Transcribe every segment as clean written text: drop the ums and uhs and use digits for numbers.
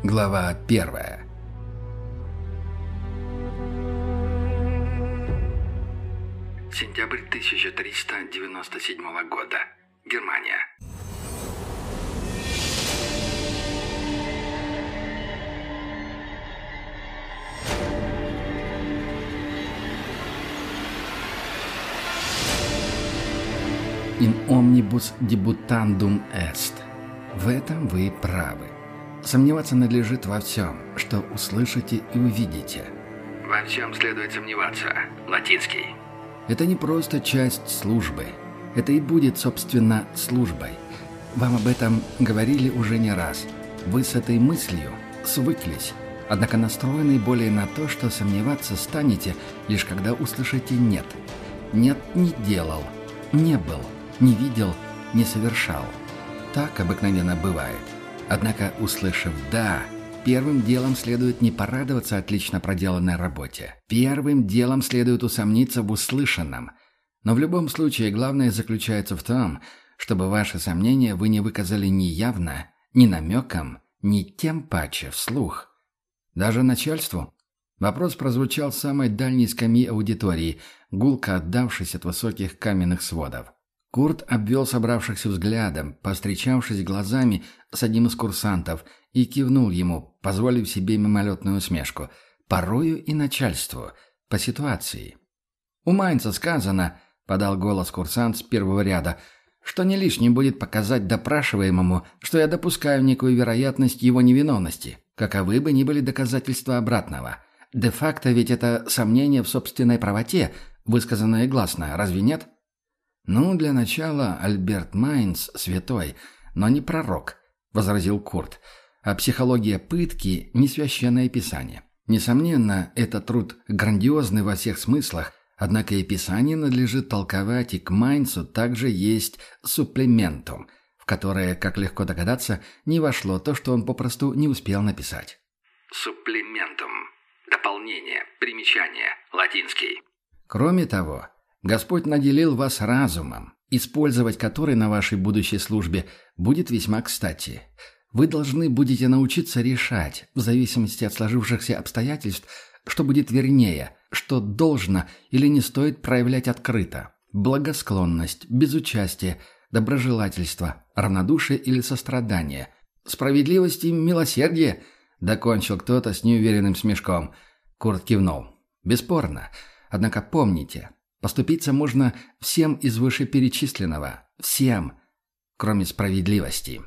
Глава 1. Сентябрь 1397 года. Германия. In omnibus debutandum est. В этом вы правы. Сомневаться надлежит во всем, что услышите и увидите. Во всем следует сомневаться. Латинский. Это не просто часть службы. Это и будет, собственно, службой. Вам об этом говорили уже не раз. Вы с этой мыслью свыклись, однако настроены более на то, что сомневаться станете, лишь когда услышите «нет». «Нет» не делал, не был, не видел, не совершал. Так обыкновенно бывает. Однако, услышав «да», первым делом следует не порадоваться отлично проделанной работе. Первым делом следует усомниться в услышанном. Но в любом случае главное заключается в том, чтобы ваши сомнения вы не выказали ни явно, ни намеком, ни тем паче вслух. Даже начальству? Вопрос прозвучал с самой дальней скамьи аудитории, гулко отдавшись от высоких каменных сводов. Курт обвел собравшихся взглядом, повстречавшись глазами с одним из курсантов, и кивнул ему, позволив себе мимолетную усмешку. Порою и начальству, по ситуации. «У Майнца сказано», — подал голос курсант с первого ряда, «что не лишним будет показать допрашиваемому, что я допускаю некую вероятность его невиновности, каковы бы ни были доказательства обратного. Де-факто ведь это сомнение в собственной правоте, высказанное гласно, разве нет?» «Ну, для начала Альберт Майнц святой, но не пророк», — возразил Курт. «А психология пытки — не священное писание. Несомненно, это труд грандиозный во всех смыслах, однако и писание надлежит толковать, и к Майнцу также есть суплементум, в которое, как легко догадаться, не вошло то, что он попросту не успел написать». Суплементум. Дополнение. Примечание. Латинский. Кроме того, Господь наделил вас разумом, использовать который на вашей будущей службе будет весьма кстати. Вы должны будете научиться решать, в зависимости от сложившихся обстоятельств, что будет вернее, что должно или не стоит проявлять открыто. Благосклонность, безучастие, доброжелательство, равнодушие или сострадание. Справедливость и милосердие, докончил кто-то с неуверенным смешком. Курт кивнул. Бесспорно. Однако помните, поступиться можно всем из вышеперечисленного. Всем, кроме справедливости.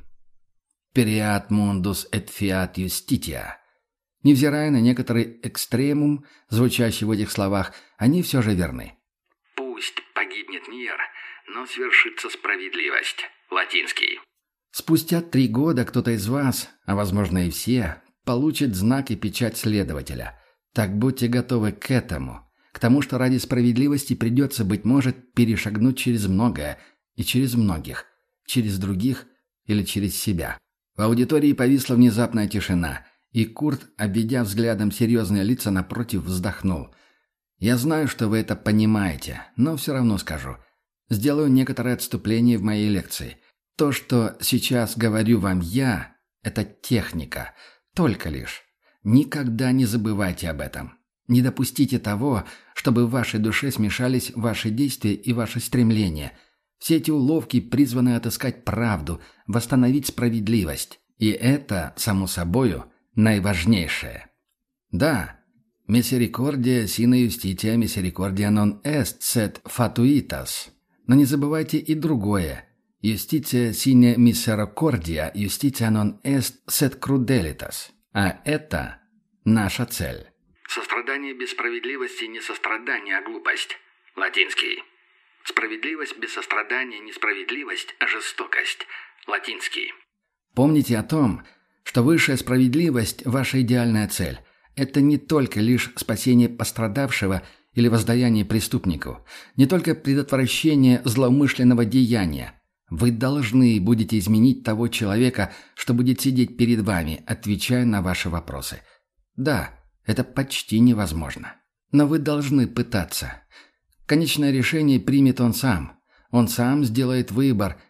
Периат мундус et fiat justitia. Невзирая на некоторый экстремум, звучащий в этих словах, они все же верны. Пусть погибнет мир, но свершится справедливость. Латинский. Спустя 3 года кто-то из вас, а возможно и все, получит знак и печать следователя. Так будьте готовы к этому. К тому, что ради справедливости придется, быть может, перешагнуть через многое и через многих, через других или через себя. В аудитории повисла внезапная тишина, и Курт, обведя взглядом серьезные лица напротив, вздохнул. «Я знаю, что вы это понимаете, но все равно скажу. Сделаю некоторое отступление в моей лекции. То, что сейчас говорю вам я, это техника, только лишь. Никогда не забывайте об этом». Не допустите того, чтобы в вашей душе смешались ваши действия и ваши стремления. Все эти уловки призваны отыскать правду, восстановить справедливость. И это, само собою, наиважнейшее. Да, «Misericordia sine justitia misericordia non est sed fatuitas». Но не забывайте и другое. «Justitia sine misericordia justitia non est sed crudelitas». А это наша цель. Сострадание без справедливости не сострадание, а глупость. Латинский. Справедливость без сострадания не справедливость, а жестокость. Латинский. Помните о том, что высшая справедливость – ваша идеальная цель. Это не только лишь спасение пострадавшего или воздаяние преступнику, не только предотвращение злоумышленного деяния. Вы должны будете изменить того человека, что будет сидеть перед вами, отвечая на ваши вопросы. Да, это почти невозможно. Но вы должны пытаться. Конечное решение примет он сам. Он сам сделает выбор,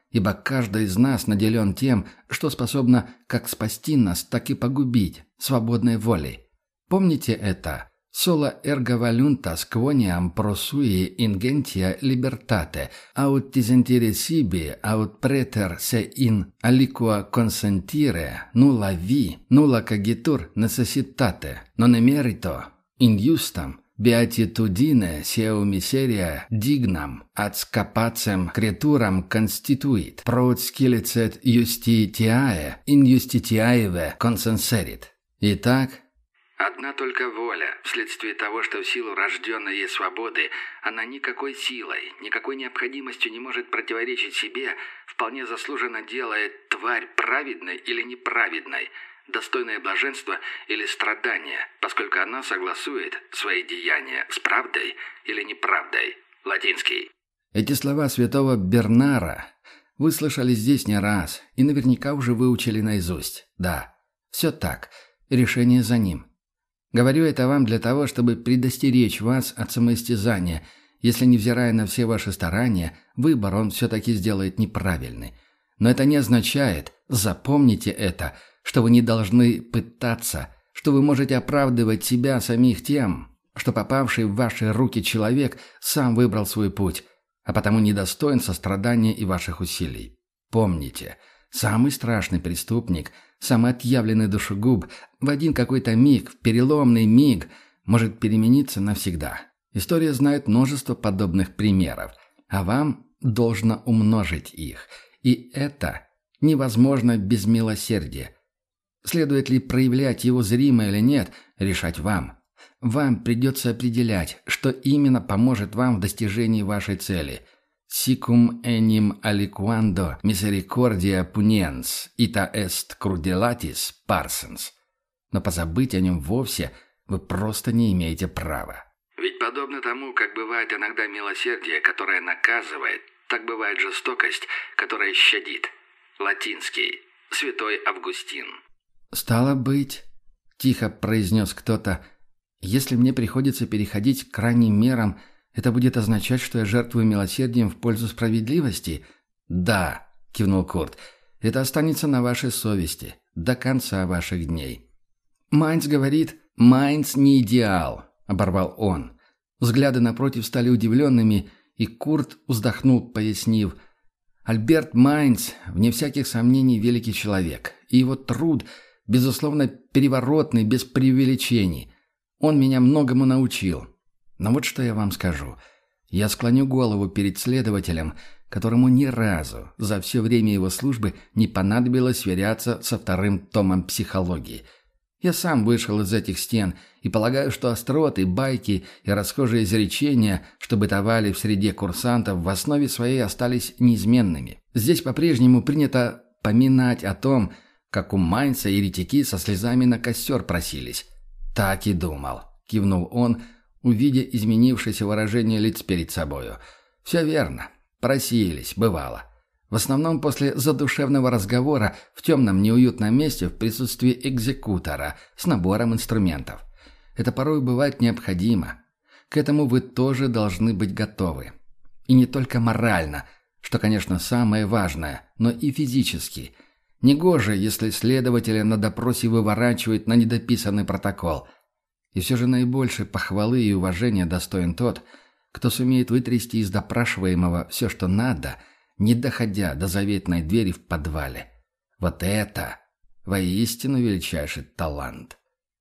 ибо каждый из нас наделен тем, что способно как спасти нас, так и погубить, свободной волей. Помните это? «Sola erga voluntas quoniam prosui ingentia libertate, aut dissentire sibi, aut preter se in aliqua consentire, nulla vi, nulla cagitur necessitate, non emerito, injustam, beatitudine seu miseria dignam, ad scapacem creaturam constituit, prout scilicet justitiae, injustitiaeve consenserit». Итак, одна только воля, вследствие того, что в силу рожденной ей свободы она никакой силой, никакой необходимостью не может противоречить себе, вполне заслуженно делает тварь праведной или неправедной, достойное блаженства или страдания, поскольку она согласует свои деяния с правдой или неправдой. Латинский. Эти слова святого Бернара вы слышали здесь не раз и наверняка уже выучили наизусть. Да, все так, решение за ним. Говорю это вам для того, чтобы предостеречь вас от самоистязания, если, невзирая на все ваши старания, выбор он все-таки сделает неправильный. Но это не означает, запомните это, что вы не должны пытаться, что вы можете оправдывать себя самих тем, что попавший в ваши руки человек сам выбрал свой путь, а потому недостоин сострадания и ваших усилий. Помните, самый страшный преступник, самый отъявленный душегуб в один какой-то миг, в переломный миг, может перемениться навсегда. История знает множество подобных примеров, а вам должно умножить их. И это невозможно без милосердия. Следует ли проявлять его зримо или нет, решать вам. Вам придется определять, что именно поможет вам в достижении вашей цели – «Sicum enim aliquando misericordia puniens, ita est crudelatis parsens». Но позабыть о нем вовсе вы просто не имеете права. Ведь подобно тому, как бывает иногда милосердие, которое наказывает, так бывает жестокость, которая щадит. Латинский. Святой Августин. «Стало быть, — тихо произнес кто-то, — если мне приходится переходить к крайним мерам, это будет означать, что я жертвую милосердием в пользу справедливости?» «Да», — кивнул Курт, — «это останется на вашей совести до конца ваших дней». «Майнц говорит, Майнц не идеал», — оборвал он. Взгляды напротив стали удивленными, и Курт вздохнул, пояснив: «Альберт Майнц, вне всяких сомнений, великий человек, и его труд, безусловно, переворотный, без преувеличений. Он меня многому научил. Но вот что я вам скажу. Я склоню голову перед следователем, которому ни разу за все время его службы не понадобилось сверяться со вторым томом психологии. Я сам вышел из этих стен и полагаю, что остроты, байки и расхожие изречения, что бытовали в среде курсантов, в основе своей остались неизменными. Здесь по-прежнему принято поминать о том, как у Майнца еретики со слезами на костер просились. «Так и думал», — кивнул он, увидя изменившееся выражение лиц перед собою. «Все верно. Просились, бывало. В основном после задушевного разговора в темном неуютном месте в присутствии экзекутора с набором инструментов. Это порой бывает необходимо. К этому вы тоже должны быть готовы. И не только морально, что, конечно, самое важное, но и физически. Негоже, если следователя на допросе выворачивают на недописанный протокол. И все же наибольшей похвалы и уважения достоин тот, кто сумеет вытрясти из допрашиваемого все, что надо, не доходя до заветной двери в подвале. Вот это воистину величайший талант.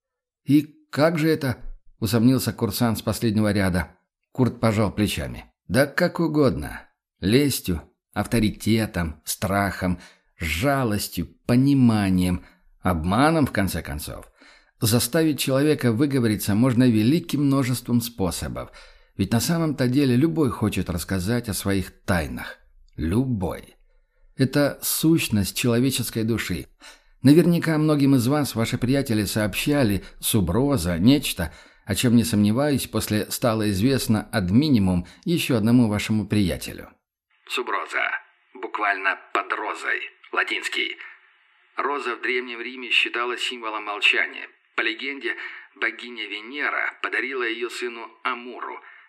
«И как же это?» — усомнился курсант с последнего ряда. Курт пожал плечами. «Да как угодно. Лестью, авторитетом, страхом, жалостью, пониманием, обманом, в конце концов. Заставить человека выговориться можно великим множеством способов. Ведь на самом-то деле любой хочет рассказать о своих тайнах. Любой. Это сущность человеческой души. Наверняка многим из вас ваши приятели сообщали суброза, нечто, о чем, не сомневаюсь, после стало известно ad минимум еще одному вашему приятелю. Суброза. Буквально под розой. Латинский. Роза в Древнем Риме считалась символом молчания. По легенде, богиня Венера подарила ее сыну Амуру,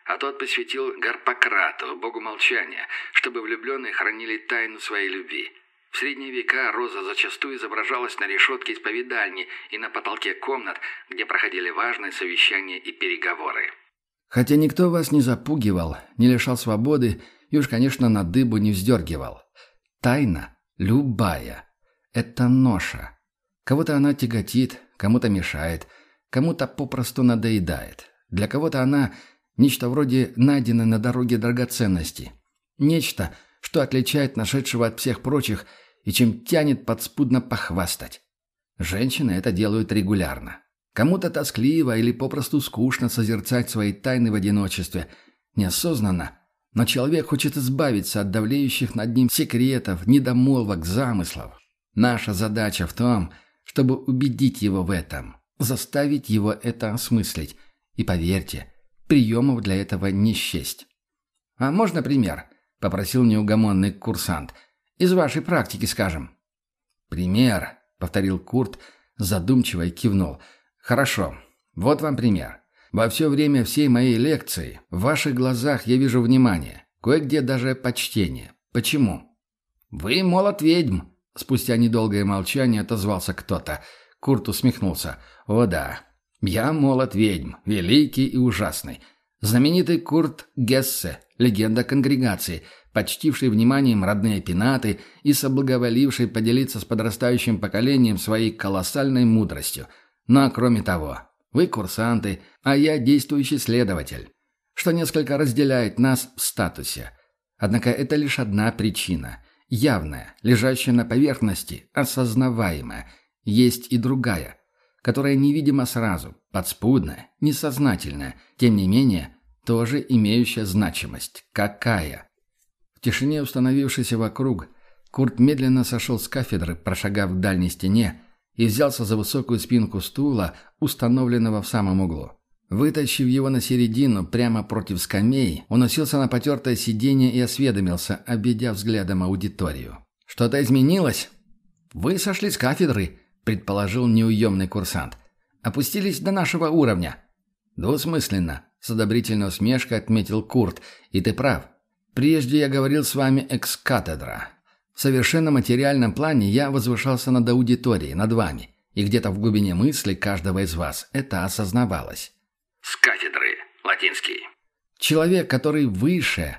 а тот посвятил Гарпократу, богу молчания, чтобы влюбленные хранили тайну своей любви. В средние века роза зачастую изображалась на решетке исповедальни и на потолке комнат, где проходили важные совещания и переговоры. Хотя никто вас не запугивал, не лишал свободы и уж, конечно, на дыбу не вздергивал. Тайна, любая, это ноша. Кого-то она тяготит, кому-то мешает, кому-то попросту надоедает. Для кого-то она нечто вроде найденной на дороге драгоценности. Нечто, что отличает нашедшего от всех прочих и чем тянет подспудно похвастать. Женщины это делают регулярно. Кому-то тоскливо или попросту скучно созерцать свои тайны в одиночестве. Неосознанно, но человек хочет избавиться от давлеющих над ним секретов, недомолвок, замыслов. Наша задача в том, чтобы убедить его в этом, заставить его это осмыслить. И поверьте, приемов для этого не счесть. «А можно пример?» — попросил неугомонный курсант. «Из вашей практики, скажем». «Пример», — повторил Курт, задумчиво и кивнул. «Хорошо. Вот вам пример. Во все время всей моей лекции в ваших глазах я вижу внимание, кое-где даже почтение. Почему?» «Вы молот ведьм», — спустя недолгое молчание отозвался кто-то. Курт усмехнулся. «О да, я молот ведьм, великий и ужасный. Знаменитый Курт Гессе, легенда конгрегации, почтивший вниманием родные пенаты и соблаговоливший поделиться с подрастающим поколением своей колоссальной мудростью. Но кроме того, вы курсанты, а я действующий следователь, что несколько разделяет нас в статусе. Однако это лишь одна причина, явная, лежащая на поверхности, осознаваемая. Есть и другая, которая невидима сразу, подспудная, несознательная, тем не менее, тоже имеющая значимость. Какая? В тишине, установившейся вокруг, Курт медленно сошел с кафедры, прошагав к дальней стене, и взялся за высокую спинку стула, установленного в самом углу. Вытащив его на середину, прямо против скамей, он уселся на потертое сиденье и осведомился, обведя взглядом аудиторию. «Что-то изменилось?» «Вы сошли с кафедры», — предположил неуемный курсант. «Опустились до нашего уровня». «Двусмысленно», — с одобрительной усмешкой отметил Курт. «И ты прав. Прежде я говорил с вами экс-катедра. В совершенно материальном плане я возвышался над аудиторией, над вами, и где-то в глубине мысли каждого из вас это осознавалось». «С кафедры. Латинский». «Человек, который выше.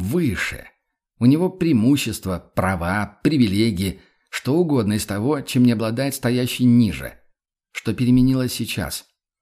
У него преимущества, права, привилегии, что угодно из того, чем не обладает стоящий ниже. Что переменилось сейчас?»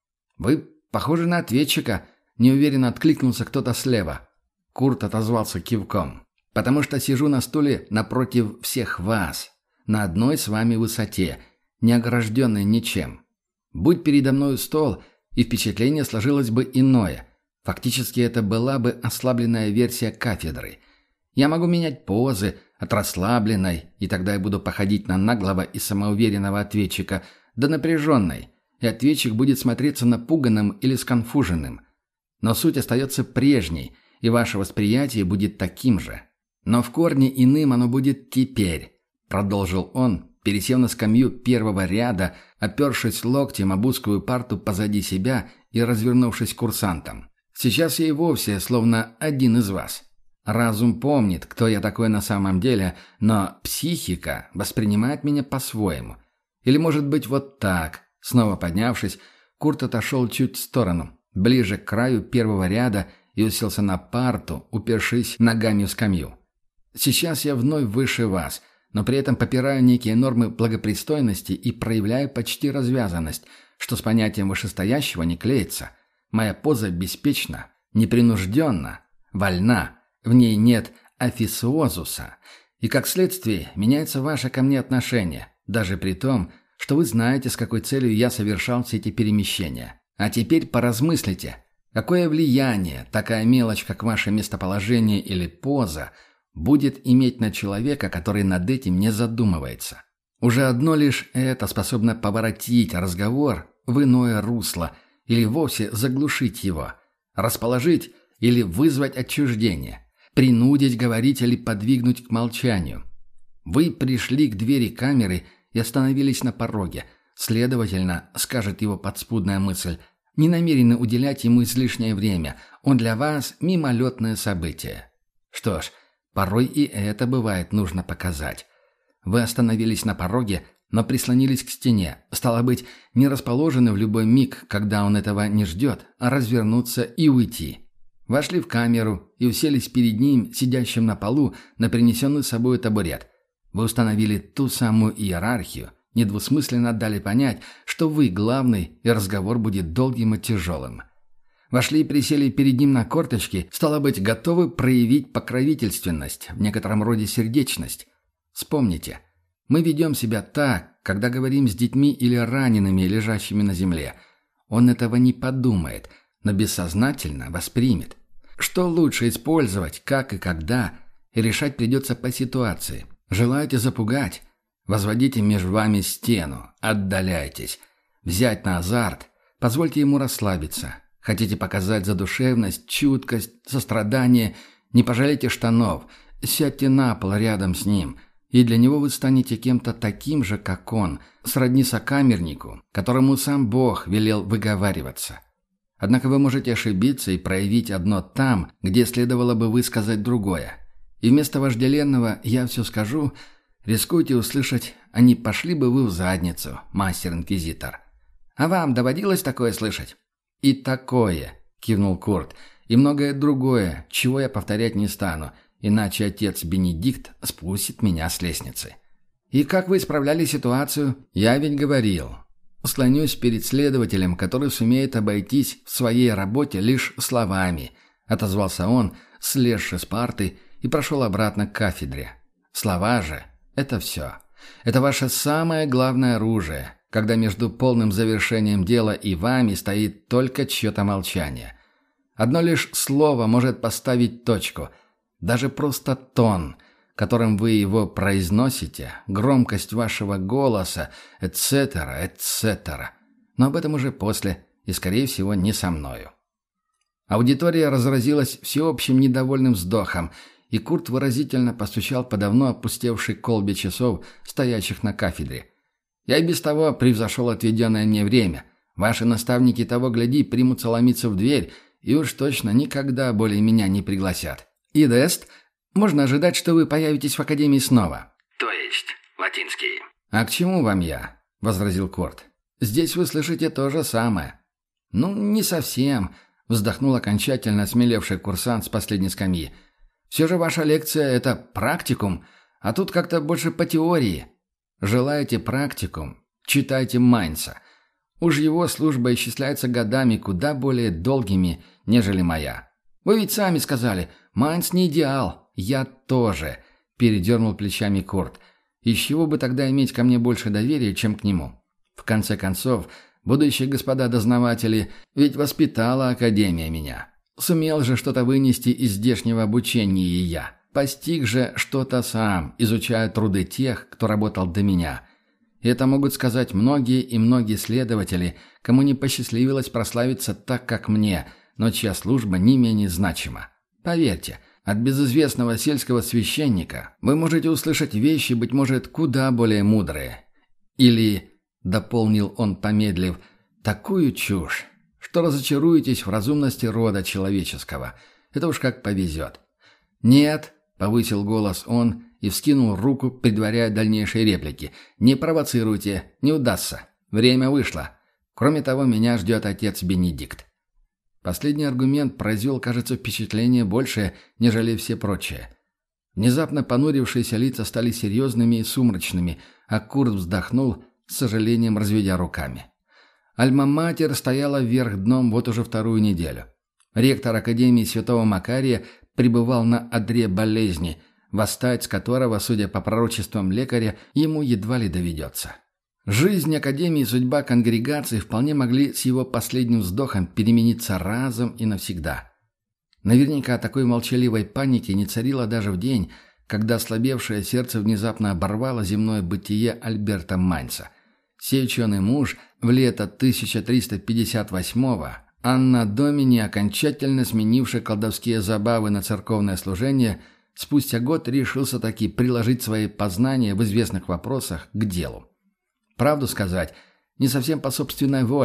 «Вы похожи на ответчика», — неуверенно откликнулся кто-то слева. Курт отозвался кивком. «Потому что сижу на стуле напротив всех вас, на одной с вами высоте, не огражденной ничем. Будь передо мною стол, и впечатление сложилось бы иное. Фактически это была бы ослабленная версия кафедры. Я могу менять позы от расслабленной, и тогда я буду походить на наглого и самоуверенного ответчика, до напряженной, и ответчик будет смотреться напуганным или сконфуженным. Но суть остается прежней, и ваше восприятие будет таким же. Но в корне иным оно будет теперь», — продолжил он, пересев на скамью первого ряда, опершись локтем об узкую парту позади себя и развернувшись к курсантам. «Сейчас я и вовсе словно один из вас. Разум помнит, кто я такой на самом деле, но психика воспринимает меня по-своему. Или, может быть, вот так». Снова поднявшись, Курт отошел чуть в сторону, ближе к краю первого ряда и уселся на парту, упершись ногами в скамью. «Сейчас я вновь выше вас, но при этом попираю некие нормы благопристойности и проявляю почти развязанность, что с понятием вышестоящего не клеится. Моя поза беспечна, непринужденна, вольна, в ней нет официозуса, и как следствие меняется ваше ко мне отношение, даже при том, что вы знаете, с какой целью я совершал все эти перемещения. А теперь поразмыслите, какое влияние такая мелочь, как ваше местоположение или поза, будет иметь на человека, который над этим не задумывается. Уже одно лишь это способно поворотить разговор в иное русло или вовсе заглушить его, расположить или вызвать отчуждение, принудить говорить или подвигнуть к молчанию. Вы пришли к двери камеры и остановились на пороге. Следовательно, скажет его подспудная мысль, не намерены уделять ему излишнее время. Он для вас мимолетное событие. Что ж, порой и это бывает нужно показать. Вы остановились на пороге, но прислонились к стене. Стало быть, не расположены в любой миг, когда он этого не ждет, а развернуться и уйти. Вошли в камеру и уселись перед ним, сидящим на полу, на принесенный с собой табурет. Вы установили ту самую иерархию, недвусмысленно дали понять, что вы главный, и разговор будет долгим и тяжелым. Вошли и присели перед ним на корточки, стало быть, готовы проявить покровительственность, в некотором роде сердечность. Вспомните, мы ведем себя так, когда говорим с детьми или ранеными, лежащими на земле. Он этого не подумает, но бессознательно воспримет. Что лучше использовать, как и когда, и решать придется по ситуации. Желаете запугать? Возводите между вами стену, отдаляйтесь. Взять на азарт, позвольте ему расслабиться. Хотите показать задушевность, чуткость, сострадание, не пожалейте штанов, сядьте на пол рядом с ним, и для него вы станете кем-то таким же, как он, сродни сокамернику, которому сам Бог велел выговариваться. Однако вы можете ошибиться и проявить одно там, где следовало бы высказать другое. И вместо вожделенного «я все скажу» рискуйте услышать «а не пошли бы вы в задницу, мастер-инквизитор». А вам доводилось такое слышать? «И такое», — кивнул Курт, — «и многое другое, чего я повторять не стану, иначе отец Бенедикт спустит меня с лестницы». «И как вы исправляли ситуацию?» «Я ведь говорил. Склонюсь перед следователем, который сумеет обойтись в своей работе лишь словами», — отозвался он, слезши с парты, и прошел обратно к кафедре. «Слова же — это все. Это ваше самое главное оружие, когда между полным завершением дела и вами стоит только чье-то молчание. Одно лишь слово может поставить точку, даже просто тон, которым вы его произносите, громкость вашего голоса, etc., etc. Но об этом уже после, и, скорее всего, не со мною». Аудитория разразилась всеобщим недовольным вздохом, и Курт выразительно постучал по давно опустевшей колбе часов, стоящих на кафедре. «Я и без того превзошел отведенное мне время. Ваши наставники того, гляди, примутся ломиться в дверь, и уж точно никогда более меня не пригласят. Идест, можно ожидать, что вы появитесь в Академии снова». То есть, латинский. «А к чему вам я?» — возразил Курт. «Здесь вы слышите то же самое». «Ну, не совсем», — вздохнул окончательно осмелевший курсант с последней скамьи. «Все же ваша лекция — это практикум, а тут как-то больше по теории. Желаете практикум? Читайте Майнца. Уж его служба исчисляется годами куда более долгими, нежели моя. Вы ведь сами сказали, Майнц не идеал. Я тоже», — передернул плечами Курт. «Из чего бы тогда иметь ко мне больше доверия, чем к нему? В конце концов, будущие господа дознаватели, ведь воспитала Академия меня. Сумел же что-то вынести из здешнего обучения и я. Постиг же что-то сам, изучая труды тех, кто работал до меня. И это могут сказать многие и многие следователи, кому не посчастливилось прославиться так, как мне, но чья служба не менее значима. Поверьте, от безызвестного сельского священника вы можете услышать вещи, быть может, куда более мудрые. Или, дополнил он, помедлив, такую чушь, что разочаруетесь в разумности рода человеческого. Это уж как повезет». «Нет», — повысил голос он и вскинул руку, предваряя дальнейшие реплики. «Не провоцируйте, не удастся. Время вышло. Кроме того, меня ждет отец Бенедикт». Последний аргумент произвел, кажется, впечатление большее, нежели все прочие. Внезапно понурившиеся лица стали серьезными и сумрачными, а Курт вздохнул, с сожалением разведя руками. Альма-матер стояла вверх дном вот уже вторую неделю. Ректор Академии Святого Макария пребывал на одре болезни, восстать с которого, судя по пророчествам лекаря, ему едва ли доведется. Жизнь Академии и судьба конгрегации вполне могли с его последним вздохом перемениться разом и навсегда. Наверняка такой молчаливой паники не царило даже в день, когда ослабевшее сердце внезапно оборвало земное бытие Альберта Майнца. Сей ученый муж в лето 1358-го, Анна Домини, окончательно сменивший колдовские забавы на церковное служение, спустя год решился таки приложить свои познания в известных вопросах к делу. Правду сказать, не совсем по собственной воле,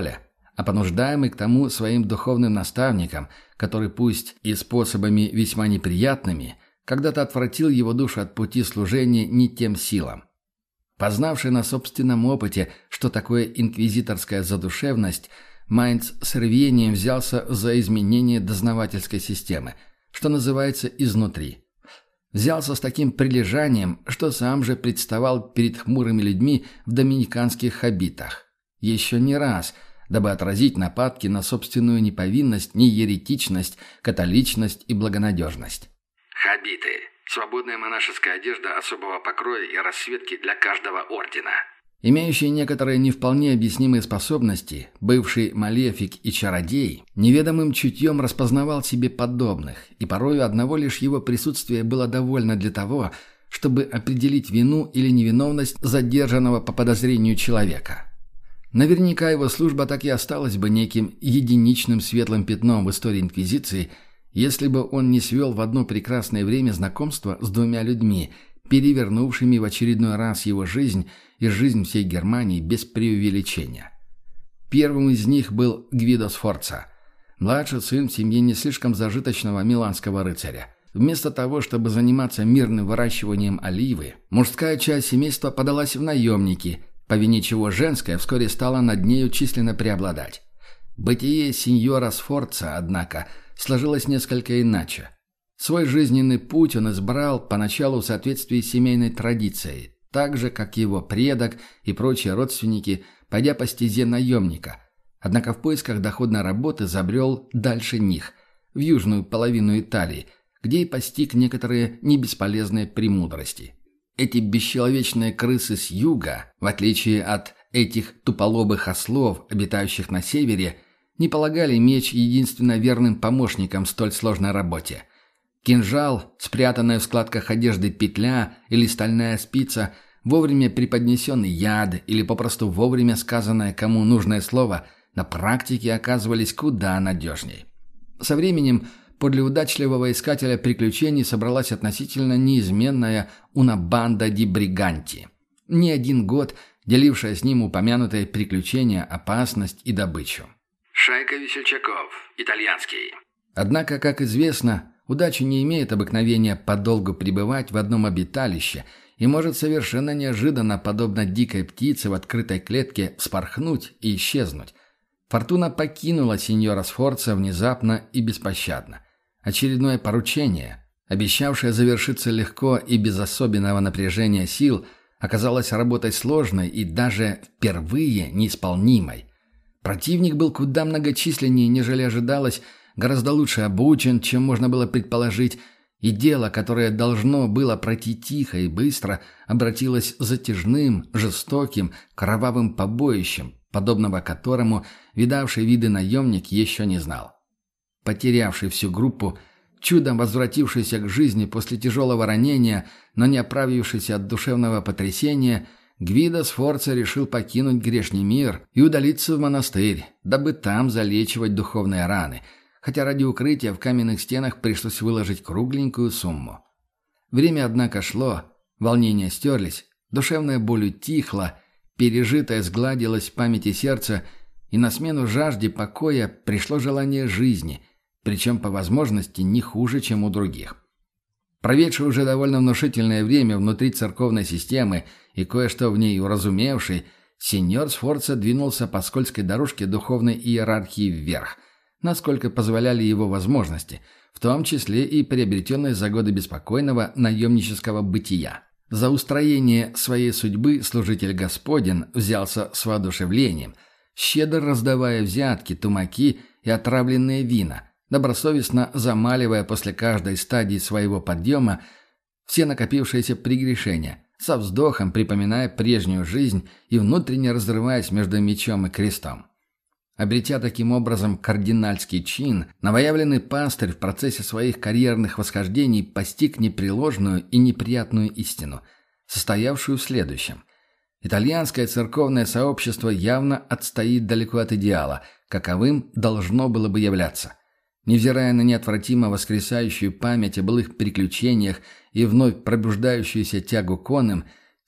а понуждаемый к тому своим духовным наставником, который пусть и способами весьма неприятными, когда-то отвратил его душу от пути служения не тем силам. Познавший на собственном опыте, что такое инквизиторская задушевность, Майнц с рвением взялся за изменение дознавательской системы, что называется изнутри. Взялся с таким прилежанием, что сам же представал перед хмурыми людьми в доминиканских хабитах. Еще не раз, дабы отразить нападки на собственную неповинность, нееретичность, католичность и благонадежность. Хабиты. Свободная монашеская одежда особого покроя и расцветки для каждого ордена. Имеющий некоторые не вполне объяснимые способности, бывший малефик и чародей, неведомым чутьем распознавал себе подобных, и порою одного лишь его присутствия было довольно для того, чтобы определить вину или невиновность задержанного по подозрению человека. Наверняка его служба так и осталась бы неким единичным светлым пятном в истории Инквизиции, если бы он не свел в одно прекрасное время знакомства с двумя людьми, перевернувшими в очередной раз его жизнь и жизнь всей Германии без преувеличения. Первым из них был Гвидо Сфорца, младший сын в семье не слишком зажиточного миланского рыцаря. Вместо того, чтобы заниматься мирным выращиванием оливы, мужская часть семейства подалась в наемники, по вине чего женская вскоре стала над нею численно преобладать. Бытие сеньора Сфорца, однако, сложилось несколько иначе. Свой жизненный путь он избрал поначалу в соответствии с семейной традицией, так же, как его предок и прочие родственники, пойдя по стезе наемника. Однако в поисках доходной работы забрел дальше них, в южную половину Италии, где и постиг некоторые небесполезные премудрости. Эти бесчеловечные крысы с юга, в отличие от этих туполобых ослов, обитающих на севере, не полагали меч единственно верным помощником в столь сложной работе. Кинжал, спрятанная в складках одежды петля или стальная спица, вовремя преподнесенный яд или попросту вовремя сказанное кому нужное слово на практике оказывались куда надежней. Со временем подле удачливого искателя приключений собралась относительно неизменная «una banda di briganti». Не один год делившая с ним упомянутые приключения, опасность и добычу. Шайка весельчаков. Итальянский. Однако, как известно, удача не имеет обыкновения подолгу пребывать в одном обиталище и может совершенно неожиданно, подобно дикой птице в открытой клетке, вспорхнуть и исчезнуть. Фортуна покинула сеньора Сфорца внезапно и беспощадно. Очередное поручение, обещавшее завершиться легко и без особенного напряжения сил, оказалось работой сложной и даже впервые неисполнимой. Противник был куда многочисленнее, нежели ожидалось, гораздо лучше обучен, чем можно было предположить, и дело, которое должно было пройти тихо и быстро, обратилось затяжным, жестоким, кровавым побоищем, подобного которому видавший виды наемник еще не знал. Потерявший всю группу, чудом возвратившийся к жизни после тяжелого ранения, но не оправившийся от душевного потрясения, Гвидо Сфорца решил покинуть грешный мир и удалиться в монастырь, дабы там залечивать духовные раны, хотя ради укрытия в каменных стенах пришлось выложить кругленькую сумму. Время, однако, шло, волнения стерлись, душевная боль утихла, пережитое сгладилось в памяти сердца, и на смену жажде покоя пришло желание жизни, причем по возможности не хуже, чем у других. Проведший уже довольно внушительное время внутри церковной системы и кое-что в ней уразумевший, сеньор Сфорца двинулся по скользкой дорожке духовной иерархии вверх, насколько позволяли его возможности, в том числе и приобретенные за годы беспокойного наемнического бытия. За устроение своей судьбы служитель Господень взялся с воодушевлением, щедро раздавая взятки, тумаки и отравленные вина, добросовестно замаливая после каждой стадии своего подъема все накопившиеся прегрешения, со вздохом припоминая прежнюю жизнь и внутренне разрываясь между мечом и крестом. Обретя таким образом кардинальский чин, новоявленный пастырь в процессе своих карьерных восхождений постиг непреложную и неприятную истину, состоявшую в следующем. Итальянское церковное сообщество явно отстоит далеко от идеала, каковым должно было бы являться. Невзирая на неотвратимо воскресающую память о былых приключениях и вновь пробуждающуюся тягу к оным,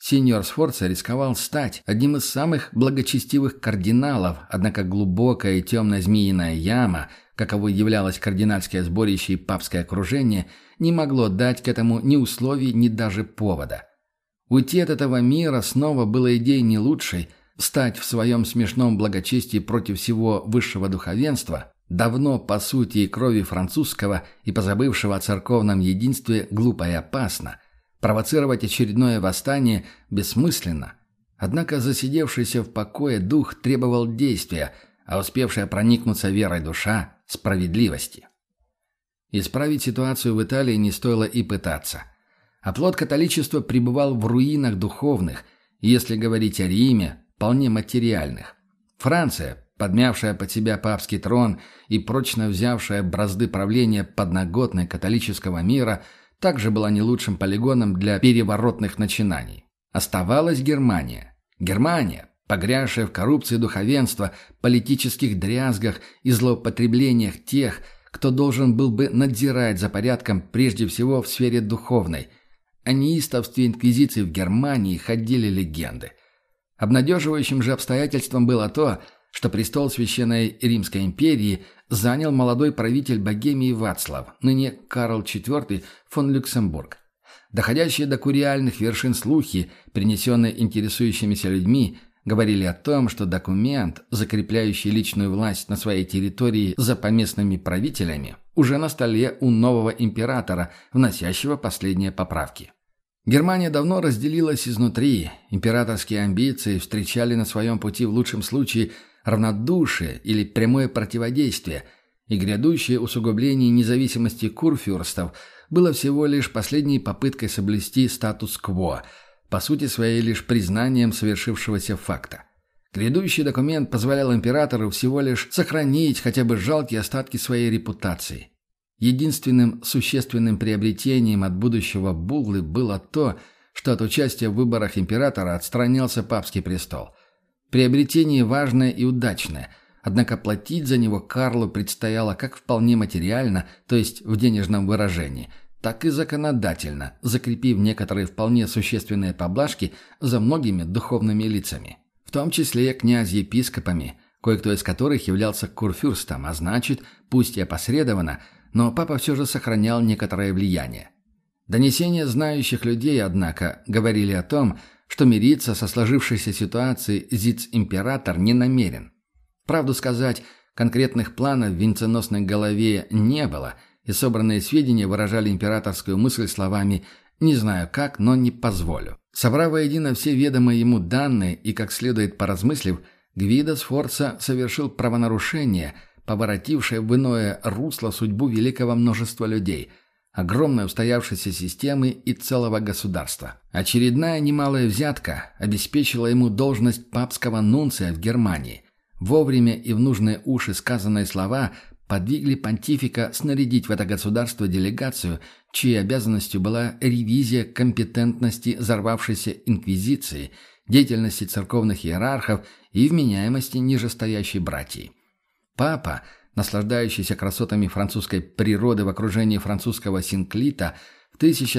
Сеньор Сфорца рисковал стать одним из самых благочестивых кардиналов, однако глубокая и темная змеиная яма, каковой являлось кардинальское сборище и папское окружение, не могло дать к этому ни условий, ни даже повода. Уйти от этого мира снова было идеей не лучшей, стать в своем смешном благочестии против всего высшего духовенства, давно по сути и крови французского и позабывшего о церковном единстве, глупо и опасно. Провоцировать очередное восстание бессмысленно. Однако засидевшийся в покое дух требовал действия, а успевшая проникнуться верой душа – справедливости. Исправить ситуацию в Италии не стоило и пытаться. Оплот католичества пребывал в руинах духовных, и, если говорить о Риме, вполне материальных. Франция, подмявшая под себя папский трон и прочно взявшая бразды правления подноготной католического мира, также была не лучшим полигоном для переворотных начинаний. Оставалась Германия. Германия, погрязшая в коррупции духовенства, политических дрязгах и злоупотреблениях тех, кто должен был бы надзирать за порядком прежде всего в сфере духовной. О неистовстве инквизиции в Германии ходили легенды. Обнадеживающим же обстоятельством было то, что престол Священной Римской империи занял молодой правитель Богемии Вацлав, ныне Карл IV фон Люксембург. Доходящие до куриальных вершин слухи, принесенные интересующимися людьми, говорили о том, что документ, закрепляющий личную власть на своей территории за поместными правителями, уже на столе у нового императора, вносящего последние поправки. Германия давно разделилась изнутри, императорские амбиции встречали на своем пути в лучшем случае равнодушие или прямое противодействие, и грядущее усугубление независимости курфюрстов было всего лишь последней попыткой соблюсти статус-кво, по сути своей лишь признанием совершившегося факта. Грядущий документ позволял императору всего лишь сохранить хотя бы жалкие остатки своей репутации. Единственным существенным приобретением от будущего Буллы было то, что от участия в выборах императора отстранялся папский престол. Приобретение важное и удачное, однако платить за него Карлу предстояло как вполне материально, то есть в денежном выражении, так и законодательно, закрепив некоторые вполне существенные поблажки за многими духовными лицами, в том числе князь-епископами, кое-кто из которых являлся курфюрстом, а значит, пусть и опосредованно, но папа все же сохранял некоторое влияние. Донесения знающих людей, однако, говорили о том, что мириться со сложившейся ситуацией зиц-император не намерен. Правду сказать, конкретных планов в венценосной голове не было, и собранные сведения выражали императорскую мысль словами «не знаю как, но не позволю». Собрав воедино все ведомые ему данные и, как следует поразмыслив, Гвидо Сфорца совершил правонарушение, поворотившее в иное русло судьбу великого множества людей – огромной устоявшейся системы и целого государства. Очередная немалая взятка обеспечила ему должность папского нунция в Германии. Вовремя и в нужные уши сказанные слова подвигли понтифика снарядить в это государство делегацию, чьей обязанностью была ревизия компетентности взорвавшейся инквизиции, деятельности церковных иерархов и вменяемости нижестоящей братьи. Папа, наслаждающийся красотами французской природы в окружении французского синклита, в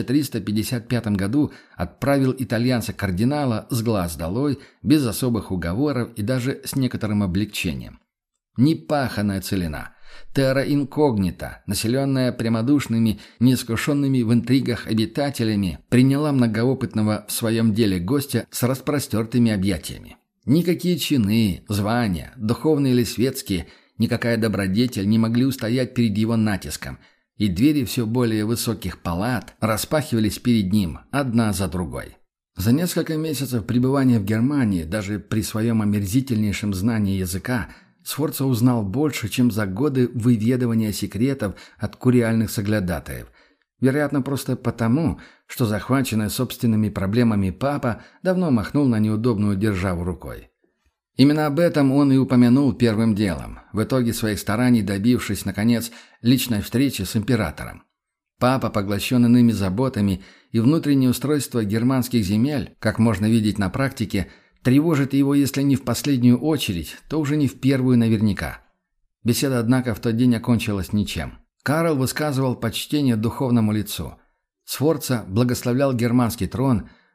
1355 году отправил итальянца-кардинала с глаз долой, без особых уговоров и даже с некоторым облегчением. Непаханая целина, терра инкогнита, населенная прямодушными, неискушенными в интригах обитателями, приняла многоопытного в своем деле гостя с распростертыми объятиями. Никакие чины, звания, духовные или светские – никакая добродетель не могли устоять перед его натиском, и двери все более высоких палат распахивались перед ним, одна за другой. За несколько месяцев пребывания в Германии, даже при своем омерзительнейшем знании языка, Сфорца узнал больше, чем за годы выведывания секретов от куриальных соглядатаев. Вероятно, просто потому, что захваченный собственными проблемами папа давно махнул на неудобную державу рукой. Именно об этом он и упомянул первым делом, в итоге своих стараний добившись, наконец, личной встречи с императором. Папа, поглощен иными заботами, и внутреннее устройство германских земель, как можно видеть на практике, тревожит его, если не в последнюю очередь, то уже не в первую наверняка. Беседа, однако, в тот день окончилась ничем. Карл высказывал почтение духовному лицу. Сфорца благословлял германский трон,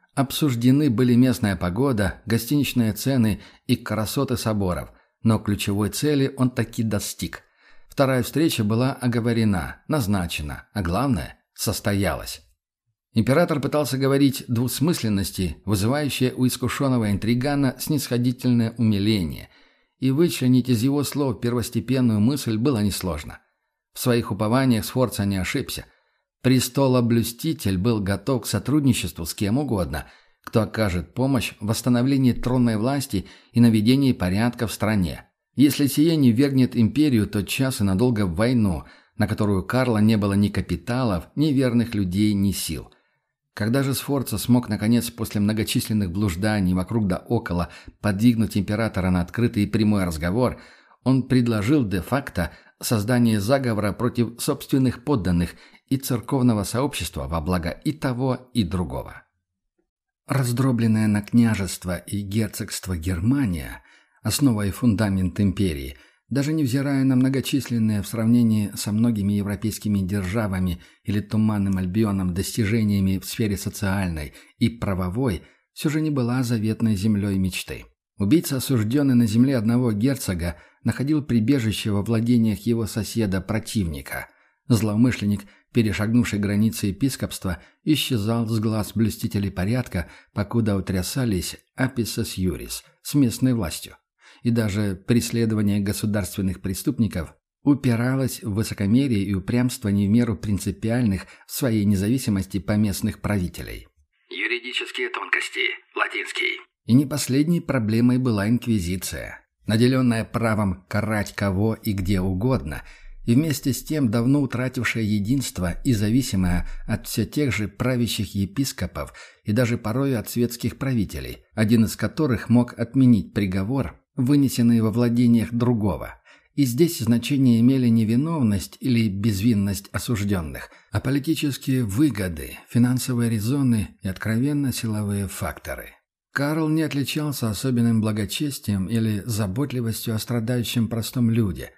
Обсуждены были местная погода, гостиничные цены и красоты соборов, но ключевой цели он таки достиг. Вторая встреча была оговорена, назначена, а главное – состоялась. Император пытался говорить двусмысленности, вызывающие у искушенного интригана снисходительное умиление, и вычленить из его слов первостепенную мысль было несложно. В своих упованиях Сфорца не ошибся. Престолоблюститель был готов к сотрудничеству с кем угодно, кто окажет помощь в восстановлении тронной власти и наведении порядка в стране. Если сие не ввергнет империю тотчас и надолго в войну, на которую у Карла не было ни капиталов, ни верных людей, ни сил. Когда же Сфорца смог, наконец, после многочисленных блужданий вокруг да около подвигнуть императора на открытый и прямой разговор, он предложил де-факто создание заговора против собственных подданных и церковного сообщества во благо и того, и другого. Раздробленная на княжество и герцогство Германия, основа и фундамент империи, даже невзирая на многочисленные в сравнении со многими европейскими державами или Туманным Альбионом достижениями в сфере социальной и правовой, все же не была заветной землей мечты. Убийца, осужденный на земле одного герцога, находил прибежище во владениях его соседа-противника. Злоумышленник, перешагнувший границы епископства, исчезал с глаз блюстителей порядка, покуда утрясались аписас юрис с местной властью. И даже преследование государственных преступников упиралось в высокомерие и упрямство не в меру принципиальных в своей независимости поместных правителей. Юридические тонкости. Латинский. И не последней проблемой была инквизиция, наделенная правом карать кого и где угодно, и вместе с тем давно утратившая единство и зависимая от все тех же правящих епископов и даже порой от светских правителей, один из которых мог отменить приговор, вынесенный во владениях другого. И здесь значение имели не виновность или безвинность осужденных, а политические выгоды, финансовые резоны и откровенно силовые факторы. Карл не отличался особенным благочестием или заботливостью о страдающем простом люде.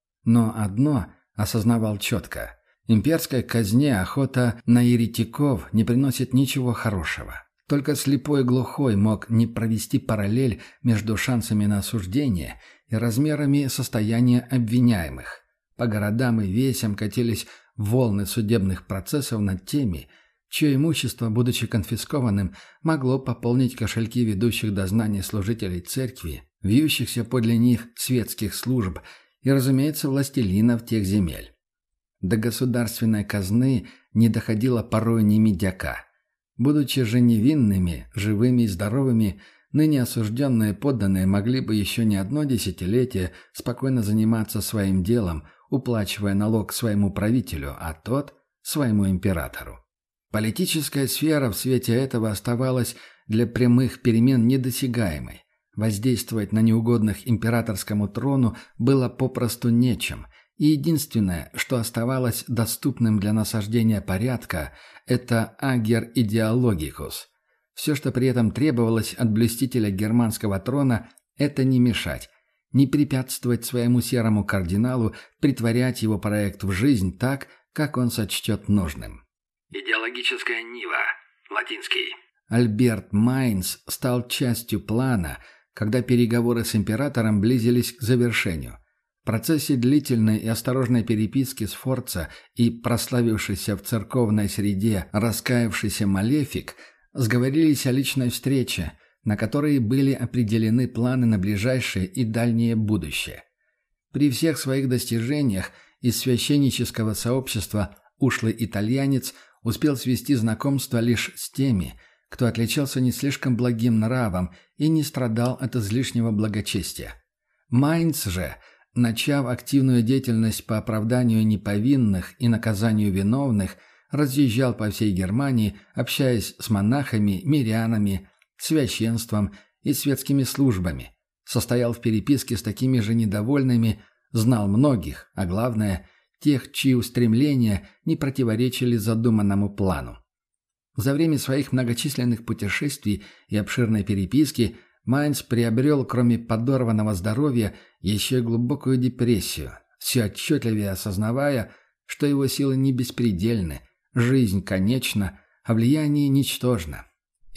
Но одно осознавал четко – имперской казне охота на еретиков не приносит ничего хорошего. Только слепой и глухой мог не провести параллель между шансами на осуждение и размерами состояния обвиняемых. По городам и весям катились волны судебных процессов над теми, чье имущество, будучи конфискованным, могло пополнить кошельки ведущих дознания служителей церкви, вьющихся подле них светских служб и, разумеется, властелинов тех земель. До государственной казны не доходило порой ни медяка. Будучи же невинными, живыми и здоровыми, ныне осужденные подданные могли бы еще не одно десятилетие спокойно заниматься своим делом, уплачивая налог своему правителю, а тот – своему императору. Политическая сфера в свете этого оставалась для прямых перемен недосягаемой. Воздействовать на неугодных императорскому трону было попросту нечем, и единственное, что оставалось доступным для насаждения порядка, это агер идеологикус. Все, что при этом требовалось от блюстителя германского трона, это не мешать, не препятствовать своему серому кардиналу притворять его проект в жизнь так, как он сочтет нужным. Идеологическая нива. Латинский. Альберт Майнц стал частью плана, когда переговоры с императором близились к завершению. В процессе длительной и осторожной переписки с Сфорца и прославившийся в церковной среде раскаявшийся Малефик сговорились о личной встрече, на которой были определены планы на ближайшее и дальнее будущее. При всех своих достижениях из священнического сообщества ушлый итальянец успел свести знакомство лишь с теми, кто отличался не слишком благим нравом и не страдал от излишнего благочестия. Майнц же, начав активную деятельность по оправданию неповинных и наказанию виновных, разъезжал по всей Германии, общаясь с монахами, мирянами, священством и светскими службами, состоял в переписке с такими же недовольными, знал многих, а главное – тех, чьи устремления не противоречили задуманному плану. За время своих многочисленных путешествий и обширной переписки Майнц приобрел, кроме подорванного здоровья, еще и глубокую депрессию, все отчетливее осознавая, что его силы не беспредельны, жизнь конечна, а влияние ничтожно.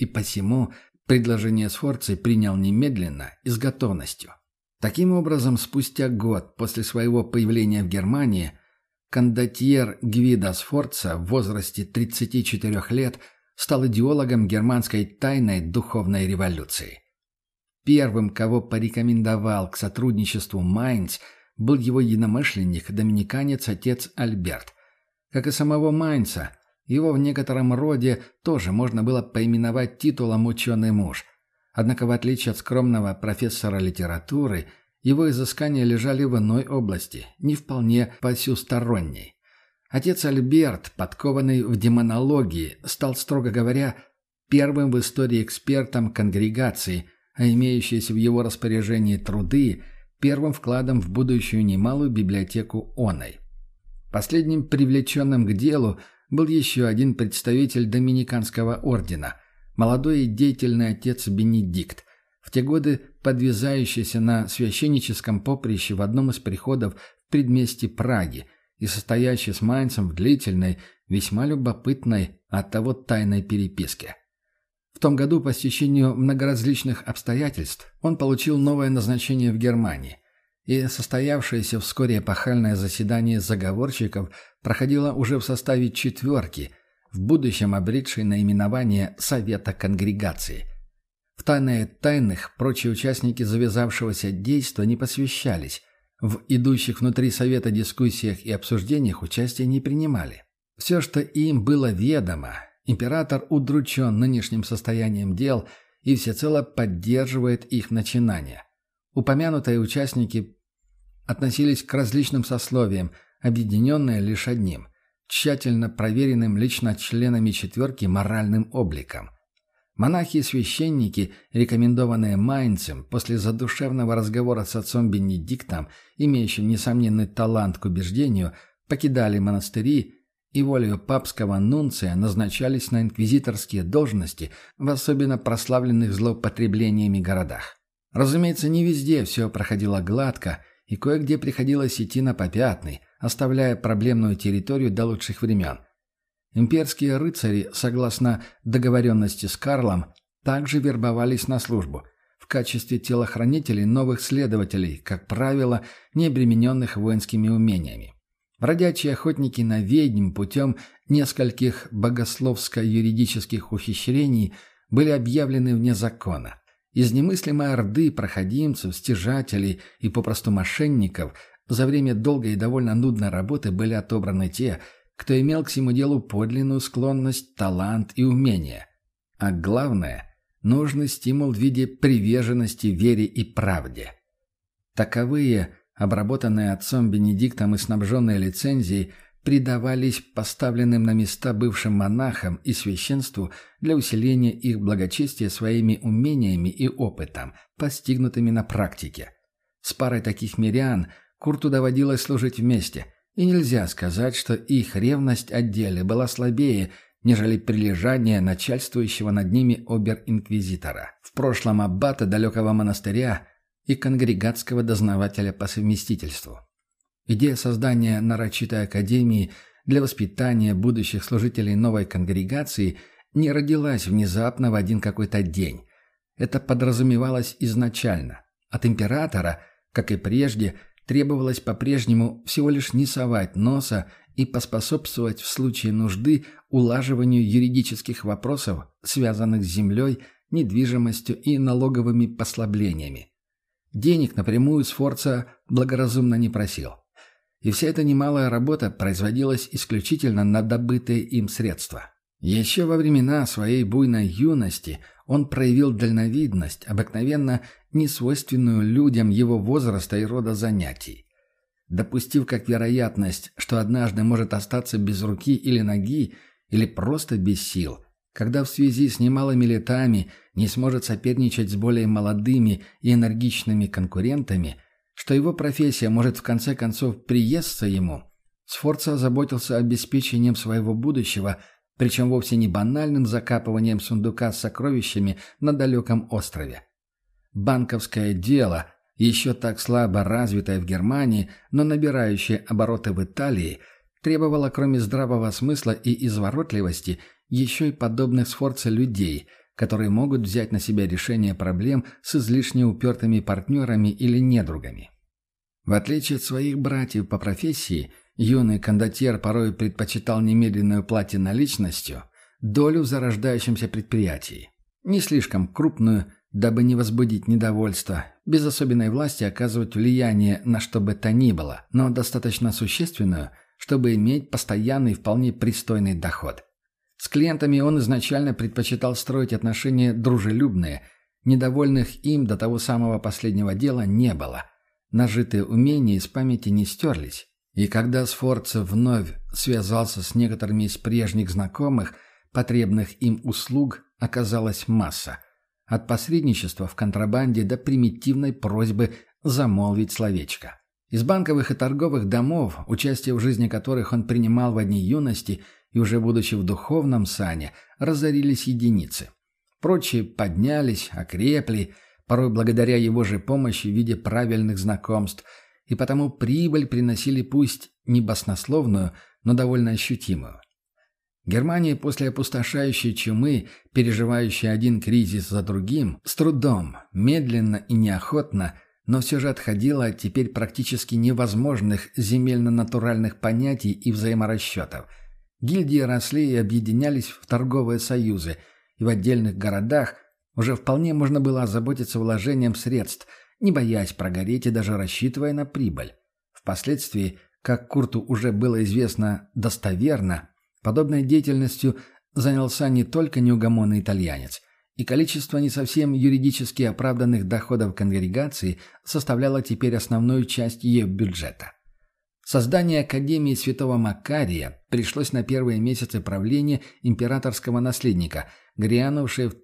и посему предложение Сфорцы принял немедленно и с готовностью. Таким образом, спустя год после своего появления в Германии, кондотьер Гвидо Сфорца в возрасте 34 лет стал идеологом германской тайной духовной революции. Первым, кого порекомендовал к сотрудничеству Майнц, был его единомышленник, доминиканец отец Альберт. Как и самого Майнца, его в некотором роде тоже можно было поименовать титулом «ученый муж». Однако, в отличие от скромного профессора литературы, его изыскания лежали в иной области, не вполне посюсторонней. Отец Альберт, подкованный в демонологии, стал, строго говоря, первым в истории экспертом конгрегации, а имеющиеся в его распоряжении труды – первым вкладом в будущую немалую библиотеку оной. Последним привлеченным к делу был еще один представитель доминиканского ордена – молодой и деятельный отец Бенедикт, в те годы подвязающийся на священническом поприще в одном из приходов в предместье Праги и состоящий с Майнцем в длительной, весьма любопытной, а оттого тайной переписке. В том году по стечению многоразличных обстоятельств он получил новое назначение в Германии, и состоявшееся вскоре эпохальное заседание заговорщиков проходило уже в составе четверки, в будущем обретшей наименование Совета Конгрегации. В тайное тайных прочие участники завязавшегося действа не посвящались, в идущих внутри Совета дискуссиях и обсуждениях участия не принимали. Все, что им было ведомо, император удручен нынешним состоянием дел и всецело поддерживает их начинания. Упомянутые участники относились к различным сословиям, объединенные лишь одним – тщательно проверенным лично членами четверки моральным обликом. Монахи и священники, рекомендованные Майнцем после задушевного разговора с отцом Бенедиктом, имеющим несомненный талант к убеждению, покидали монастыри и волею папского нунция назначались на инквизиторские должности в особенно прославленных злоупотреблениями городах. Разумеется, не везде все проходило гладко, и кое-где приходилось идти на попятный, оставляя проблемную территорию до лучших времен. Имперские рыцари, согласно договоренности с Карлом, также вербовались на службу в качестве телохранителей новых следователей, как правило, не обремененных воинскими умениями. Бродячие охотники на ведьм путем нескольких богословско-юридических ухищрений были объявлены вне закона. Из немыслимой орды проходимцев, стяжателей и попросту мошенников за время долгой и довольно нудной работы были отобраны те, кто имел к всему делу подлинную склонность, талант и умение. А главное – нужный стимул в виде приверженности вере и правде. Таковые, обработанные отцом Бенедиктом и снабженные лицензией, придавались поставленным на места бывшим монахам и священству для усиления их благочестия своими умениями и опытом, постигнутыми на практике. С парой таких мирян Курту доводилось служить вместе, и нельзя сказать, что их ревность о деле была слабее, нежели прилежание начальствующего над ними обер-инквизитора, в прошлом аббата далекого монастыря и конгрегатского дознавателя по совместительству. Идея создания нарочитой академии для воспитания будущих служителей новой конгрегации не родилась внезапно в один какой-то день. Это подразумевалось изначально. От императора, как и прежде, требовалось по-прежнему всего лишь не совать носа и поспособствовать в случае нужды улаживанию юридических вопросов, связанных с землей, недвижимостью и налоговыми послаблениями. Денег напрямую Сфорца благоразумно не просил. И вся эта немалая работа производилась исключительно на добытые им средства. Еще во времена своей буйной юности он проявил дальновидность, обыкновенно несвойственную людям его возраста и рода занятий. Допустив как вероятность, что однажды может остаться без руки или ноги, или просто без сил, когда в связи с немалыми летами не сможет соперничать с более молодыми и энергичными конкурентами, что его профессия может в конце концов приесться ему, Сфорца озаботился обеспечением своего будущего, причем вовсе не банальным закапыванием сундука с сокровищами на далеком острове. Банковское дело, еще так слабо развитое в Германии, но набирающее обороты в Италии, требовало кроме здравого смысла и изворотливости еще и подобных Сфорце людей, которые могут взять на себя решение проблем с излишне упертыми партнерами или недругами. В отличие от своих братьев по профессии, юный кондотьер порой предпочитал немедленную плату наличностью, долю в зарождающемся предприятии. Не слишком крупную, дабы не возбудить недовольство, без особенной власти оказывать влияние на что бы то ни было, но достаточно существенную, чтобы иметь постоянный вполне пристойный доход. С клиентами он изначально предпочитал строить отношения дружелюбные, недовольных им до того самого последнего дела не было. Нажитые умения из памяти не стерлись. И когда Сфорца вновь связался с некоторыми из прежних знакомых, потребных им услуг оказалась масса. От посредничества в контрабанде до примитивной просьбы замолвить словечко. Из банковых и торговых домов, участие в жизни которых он принимал в дни юности и уже будучи в духовном сане, разорились единицы. Прочие поднялись, окрепли, порой благодаря его же помощи в виде правильных знакомств, и потому прибыль приносили пусть не баснословную, но довольно ощутимую. Германия после опустошающей чумы, переживающей один кризис за другим, с трудом, медленно и неохотно, но все же отходила от теперь практически невозможных земельно-натуральных понятий и взаиморасчетов. Гильдии росли и объединялись в торговые союзы, и в отдельных городах уже вполне можно было озаботиться вложением средств, не боясь прогореть и даже рассчитывая на прибыль. Впоследствии, как Курту уже было известно достоверно, подобной деятельностью занялся не только неугомонный итальянец, и количество не совсем юридически оправданных доходов конгрегации составляло теперь основную часть ее бюджета. Создание Академии Святого Макария пришлось на первые месяцы правления императорского наследника, грянувшей в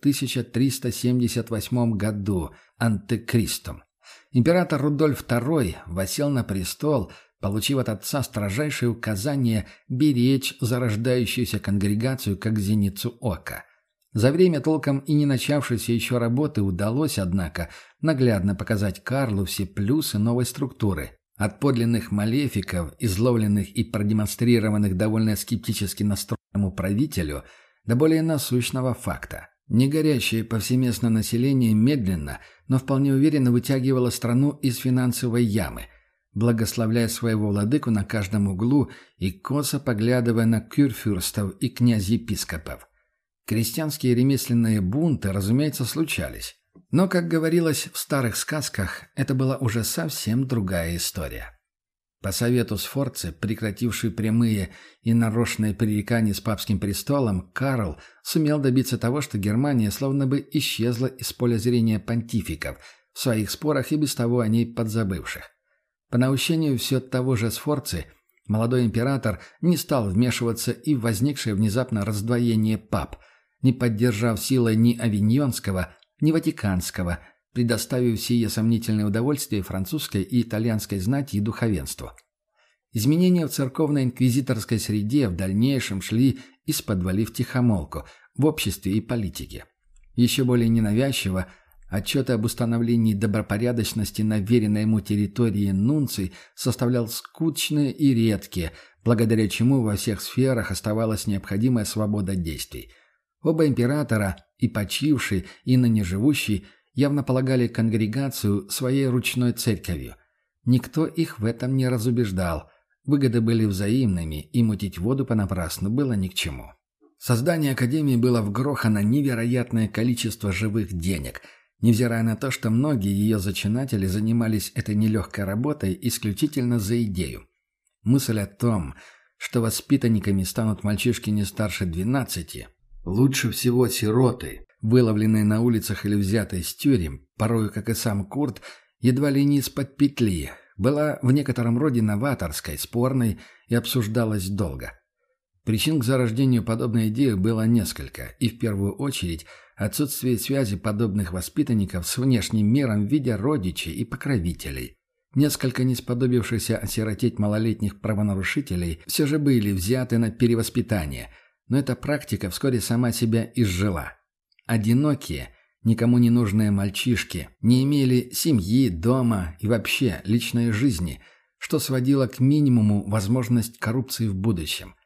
1378 году антикристом. Император Рудольф II воссел на престол, получив от отца строжайшее указание беречь зарождающуюся конгрегацию как зеницу ока. За время толком и не начавшейся еще работы удалось, однако, наглядно показать Карлу все плюсы новой структуры. От подлинных малефиков, изловленных и продемонстрированных довольно скептически настроенному правителю, до более насущного факта. Негорящее повсеместно население медленно, но вполне уверенно вытягивало страну из финансовой ямы, благословляя своего владыку на каждом углу и косо поглядывая на кюрфюрстов и князь-епископов. Крестьянские ремесленные бунты, разумеется, случались. Но, как говорилось в старых сказках, это была уже совсем другая история. По совету Сфорцы, прекративший прямые и нарочные пререкания с папским престолом, Карл сумел добиться того, что Германия словно бы исчезла из поля зрения понтификов, в своих спорах и без того о ней подзабывших. По наущению все того же Сфорцы, молодой император не стал вмешиваться и в возникшее внезапно раздвоение пап, не поддержав силой ни авиньонского, ни ватиканского, предоставив сие сомнительное удовольствие французской и итальянской знати и духовенству. Изменения в церковно-инквизиторской среде в дальнейшем шли исподволь втихомолку, в обществе и политике. Еще более ненавязчиво отчеты об установлении добропорядочности на веренной ему территории нунций составлял скучные и редкие, благодаря чему во всех сферах оставалась необходимая свобода действий. Оба императора, и почивший, и ныне живущий, явно полагали конгрегацию своей ручной церковью. Никто их в этом не разубеждал. Выгоды были взаимными, и мутить воду понапрасну было ни к чему. Создание Академии было вгрохано невероятное количество живых денег, невзирая на то, что многие ее зачинатели занимались этой нелегкой работой исключительно за идею. Мысль о том, что воспитанниками станут мальчишки не старше 12, лучше всего сироты, выловленные на улицах или взятые из тюрем, порою, как и сам Курт, едва ли не из-под петли, была в некотором роде новаторской, спорной и обсуждалась долго. Причин к зарождению подобной идеи было несколько, и в первую очередь отсутствие связи подобных воспитанников с внешним миром в виде родичей и покровителей. Несколько не сподобившихся осиротеть малолетних правонарушителей все же были взяты на перевоспитание, но эта практика вскоре сама себя изжила. Одинокие, никому не нужные мальчишки не имели семьи, дома и вообще личной жизни, что сводило к минимуму возможность коррупции в будущем.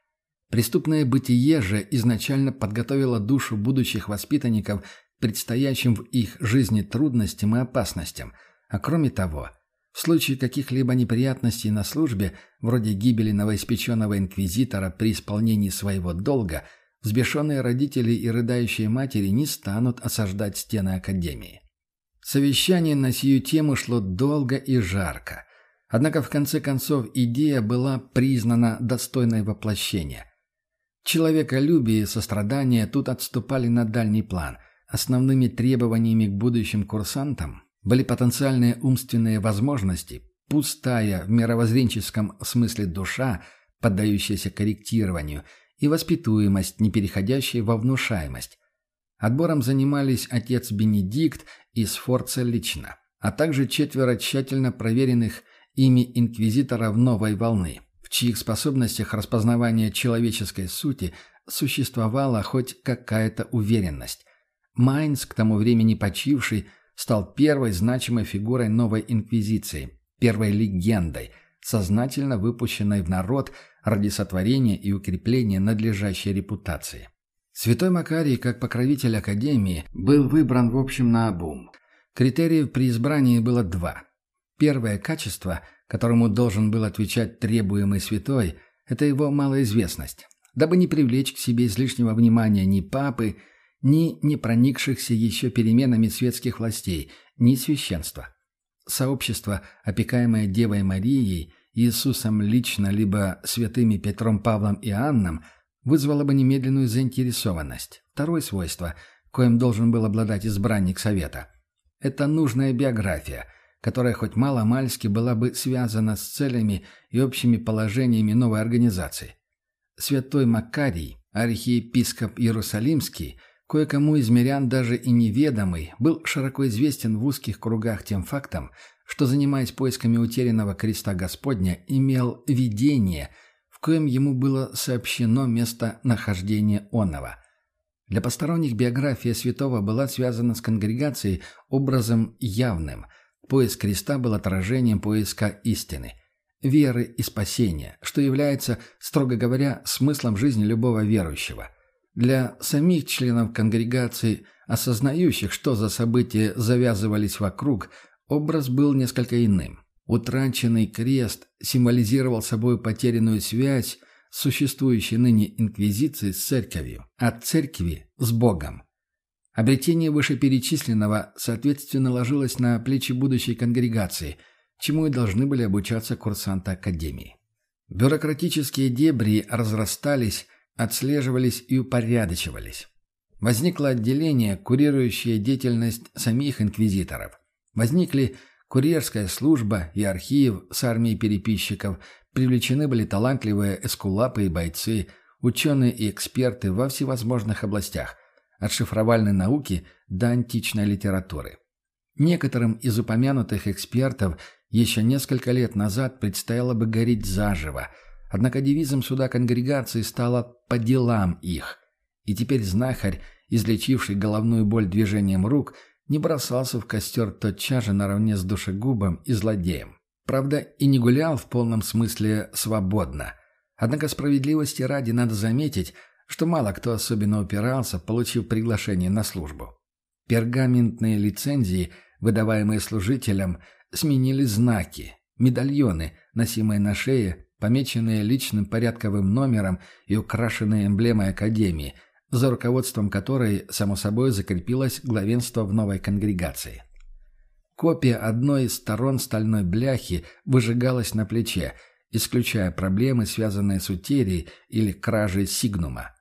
Преступное бытие же изначально подготовило душу будущих воспитанников к предстоящим в их жизни трудностям и опасностям, а кроме того, в случае каких-либо неприятностей на службе, вроде гибели новоиспеченного инквизитора при исполнении своего долга, взбешенные родители и рыдающие матери не станут осаждать стены академии. Совещание на сию тему шло долго и жарко. Однако в конце концов идея была признана достойной воплощения. Человеколюбие и сострадание тут отступали на дальний план. Основными требованиями к будущим курсантам были потенциальные умственные возможности, пустая в мировоззренческом смысле душа, поддающаяся корректированию, и воспитуемость, не переходящая во внушаемость. Отбором занимались отец Бенедикт и Сфорца лично, а также 4 тщательно проверенных ими инквизиторов новой волны, в чьих способностях распознавания человеческой сути существовала хоть какая-то уверенность. Майнц, к тому времени почивший, стал первой значимой фигурой новой инквизиции, первой легендой, сознательно выпущенной в народ ради сотворения и укрепления надлежащей репутации. Святой Макарий, как покровитель Академии, был выбран в общем наобум. Критериев при избрании было 2. Первое качество, которому должен был отвечать требуемый святой, это его малоизвестность, дабы не привлечь к себе излишнего внимания ни папы, ни не проникшихся еще переменами светских властей, ни священства. Сообщество, опекаемое Девой Марией, Иисусом лично, либо святыми Петром, Павлом и Иоанном, вызвало бы немедленную заинтересованность. Второе свойство, коим должен был обладать избранник совета, это нужная биография, которая хоть мало-мальски была бы связана с целями и общими положениями новой организации. Святой Макарий, архиепископ Иерусалимский, кое-кому из мирян даже и неведомый, был широко известен в узких кругах тем фактом, что, занимаясь поисками утерянного креста Господня, имел видение, в коем ему было сообщено местонахождение оного. Для посторонних биография святого была связана с конгрегацией образом явным. Поиск креста был отражением поиска истины, веры и спасения, что является, строго говоря, смыслом жизни любого верующего. Для самих членов конгрегации, осознающих, что за события завязывались вокруг, образ был несколько иным. Утраченный крест символизировал собой потерянную связь существующей ныне инквизиции с церковью, а церкви с Богом. Обретение вышеперечисленного, соответственно, ложилось на плечи будущей конгрегации, чему и должны были обучаться курсанты академии. Бюрократические дебри разрастались, отслеживались и упорядочивались. Возникло отделение, курирующее деятельность самих инквизиторов. Возникли курьерская служба и архив с армией переписчиков, привлечены были талантливые эскулапы и бойцы, ученые и эксперты во всевозможных областях, от шифровальной науки до античной литературы. Некоторым из упомянутых экспертов еще несколько лет назад предстояло бы гореть заживо, однако девизом суда конгрегации стало «по делам их», и теперь знахарь, излечивший головную боль движением рук, не бросался в костер тотчас же наравне с душегубом и злодеем. Правда, и не гулял в полном смысле свободно. Однако справедливости ради надо заметить, что мало кто особенно упирался, получив приглашение на службу. Пергаментные лицензии, выдаваемые служителям, сменили знаки, медальоны, носимые на шее, помеченные личным порядковым номером и украшенные эмблемой Академии, за руководством которой, само собой, закрепилось главенство в новой конгрегации. Копия одной из сторон стальной бляхи выжигалась на плече, исключая проблемы, связанные с утерей или кражей сигнума.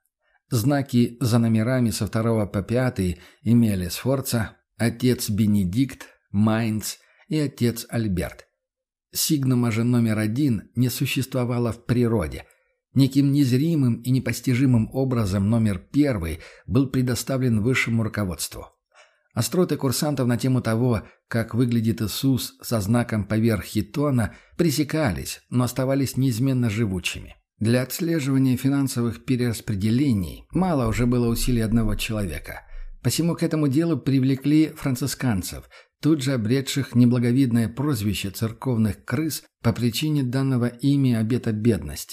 Знаки за номерами со 2 по 5 имели Сфорца, отец Бенедикт, Майнц и отец Альберт. Сигнума же номер 1 не существовало в природе. Неким незримым и непостижимым образом номер 1 был предоставлен высшему руководству. Остроты курсантов на тему того, как выглядит Иисус со знаком поверх хитона, пресекались, но оставались неизменно живучими. Для отслеживания финансовых перераспределений мало уже было усилий одного человека. Посему к этому делу привлекли францисканцев, тут же обретших неблаговидное прозвище церковных крыс по причине данного ими обета бедности.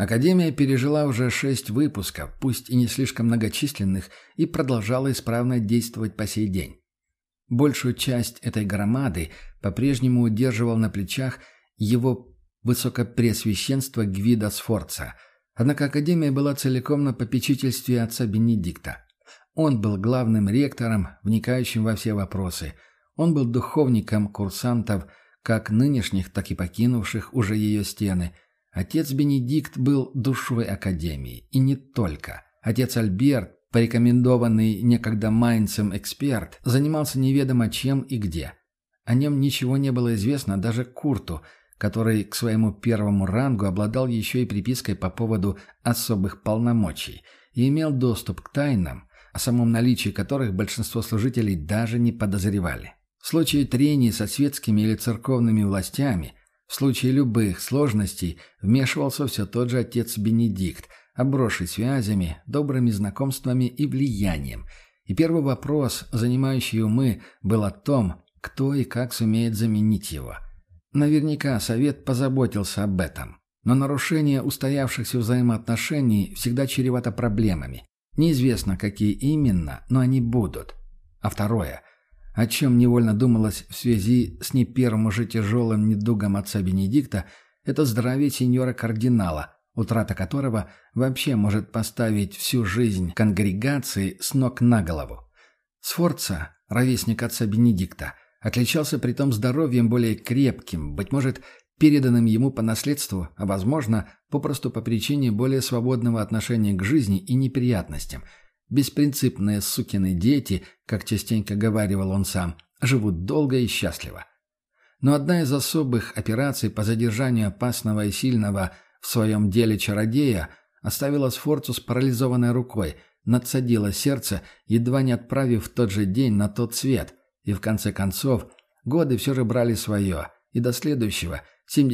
Академия пережила уже 6 выпусков, пусть и не слишком многочисленных, и продолжала исправно действовать по сей день. Большую часть этой громады по-прежнему удерживал на плечах его высокопреосвященство Гвидо Сфорца. Однако Академия была целиком на попечительстве отца Бенедикта. Он был главным ректором, вникающим во все вопросы. Он был духовником курсантов, как нынешних, так и покинувших уже ее стены. Отец Бенедикт был душой Академии. И не только. Отец Альберт, порекомендованный некогда Майнцем эксперт, занимался неведомо чем и где. О нем ничего не было известно даже Курту, который к своему первому рангу обладал еще и припиской по поводу особых полномочий и имел доступ к тайнам, о самом наличии которых большинство служителей даже не подозревали. В случае трений со светскими или церковными властями, в случае любых сложностей вмешивался все тот же отец Бенедикт, обросший связями, добрыми знакомствами и влиянием. И первый вопрос, занимающий умы, был о том, кто и как сумеет заменить его. Наверняка совет позаботился об этом. Но нарушение устоявшихся взаимоотношений всегда чревато проблемами. Неизвестно, какие именно, но они будут. А второе, о чем невольно думалось в связи с не первым уже тяжелым недугом отца Бенедикта, это здравие сеньора-кардинала, утрата которого вообще может поставить всю жизнь конгрегации с ног на голову. Сфорца, ровесник отца Бенедикта, отличался притом здоровьем более крепким, быть может, переданным ему по наследству, а, возможно, попросту по причине более свободного отношения к жизни и неприятностям. Беспринципные сукины дети, как частенько говаривал он сам, живут долго и счастливо. Но одна из особых операций по задержанию опасного и сильного в своем деле чародея оставила Сфорцу с парализованной рукой, надсадила сердце, едва не отправив в тот же день на тот свет, и в конце концов годы все же брали свое, и до следующего,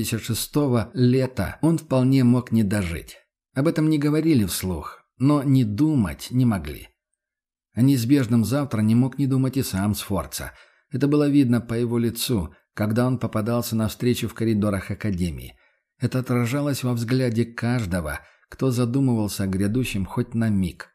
76-го лета он вполне мог не дожить. Об этом не говорили вслух, но не думать не могли. О неизбежном завтра не мог не думать и сам Сфорца. Это было видно по его лицу, когда он попадался навстречу в коридорах Академии. Это отражалось во взгляде каждого, кто задумывался о грядущем хоть на миг.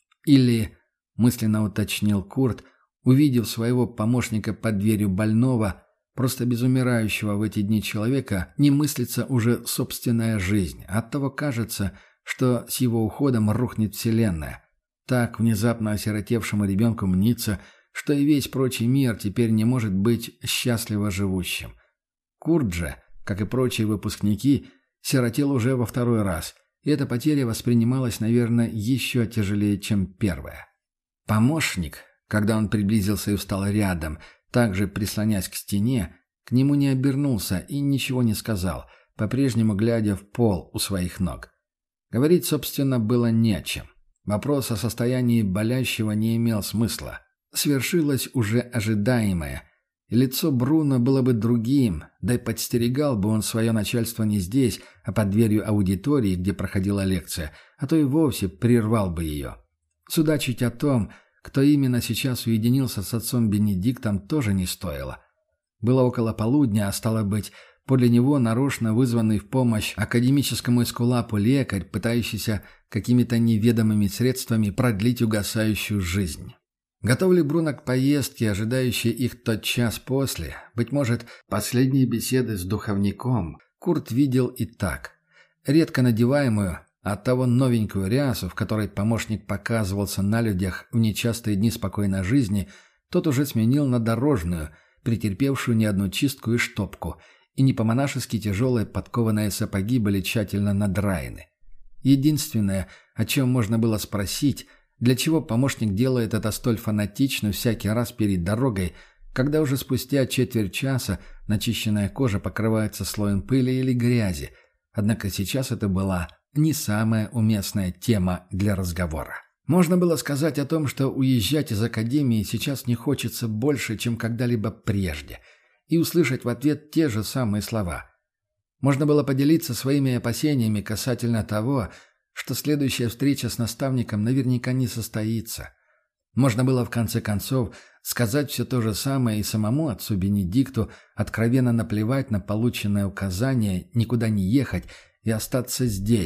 Или, мысленно уточнил Курт, увидев своего помощника под дверью больного, просто без умирающего в эти дни человека, не мыслится уже собственная жизнь. Оттого кажется, что с его уходом рухнет вселенная. Так внезапно осиротевшему ребенку мнится, что и весь прочий мир теперь не может быть счастливо живущим. Курт же, как и прочие выпускники, сиротел уже во второй раз, и эта потеря воспринималась, наверное, еще тяжелее, чем первая. Помощник, когда он приблизился и встал рядом, также прислонясь к стене, к нему не обернулся и ничего не сказал, по-прежнему глядя в пол у своих ног. Говорить, собственно, было не о чем. Вопрос о состоянии болящего не имел смысла. Свершилось уже ожидаемое, и лицо Бруно было бы другим, да и подстерегал бы он свое начальство не здесь, а под дверью аудитории, где проходила лекция, а то и вовсе прервал бы ее. Судачить о том, кто именно сейчас уединился с отцом Бенедиктом, тоже не стоило. Было около полудня, а стало быть, подле него нарочно вызванный в помощь академическому эскулапу лекарь, пытающийся какими-то неведомыми средствами продлить угасающую жизнь. Готов ли Бруно к поездке, ожидающей их тот час после, быть может, последние беседы с духовником, Курт видел и так. Редко надеваемую, а оттого новенькую рясу, в которой помощник показывался на людях в нечастые дни спокойной жизни, тот уже сменил на дорожную, претерпевшую не одну чистку и штопку, и не по-монашески тяжелые подкованные сапоги были тщательно надраены. Единственное, о чем можно было спросить, для чего помощник делает это столь фанатично всякий раз перед дорогой, когда уже спустя четверть часа начищенная кожа покрывается слоем пыли или грязи, однако сейчас это была не самая уместная тема для разговора. Можно было сказать о том, что уезжать из академии сейчас не хочется больше, чем когда-либо прежде, и услышать в ответ те же самые слова. Можно было поделиться своими опасениями касательно того, что следующая встреча с наставником наверняка не состоится. Можно было, в конце концов, сказать все то же самое и самому отцу Бенедикту, откровенно наплевать на полученное указание никуда не ехать и остаться здесь,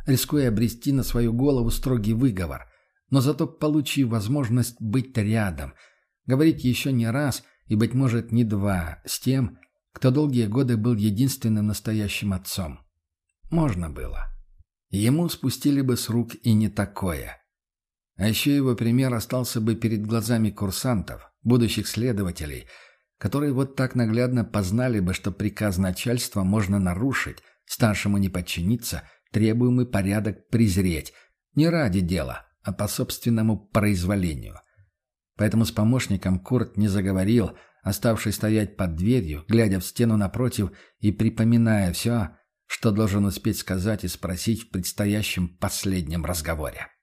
рискуя обрести на свою голову строгий выговор, но зато получив возможность быть рядом, говорить еще не раз и, быть может, не два с тем, кто долгие годы был единственным настоящим отцом. Можно было. Ему спустили бы с рук и не такое. А еще его пример остался бы перед глазами курсантов, будущих следователей, которые вот так наглядно познали бы, что приказ начальства можно нарушить, старшему не подчиниться, требуемый порядок презреть, не ради дела, а по собственному произволению. Поэтому с помощником Курт не заговорил, оставшись стоять под дверью, глядя в стену напротив и припоминая все, что должен успеть сказать и спросить в предстоящем последнем разговоре.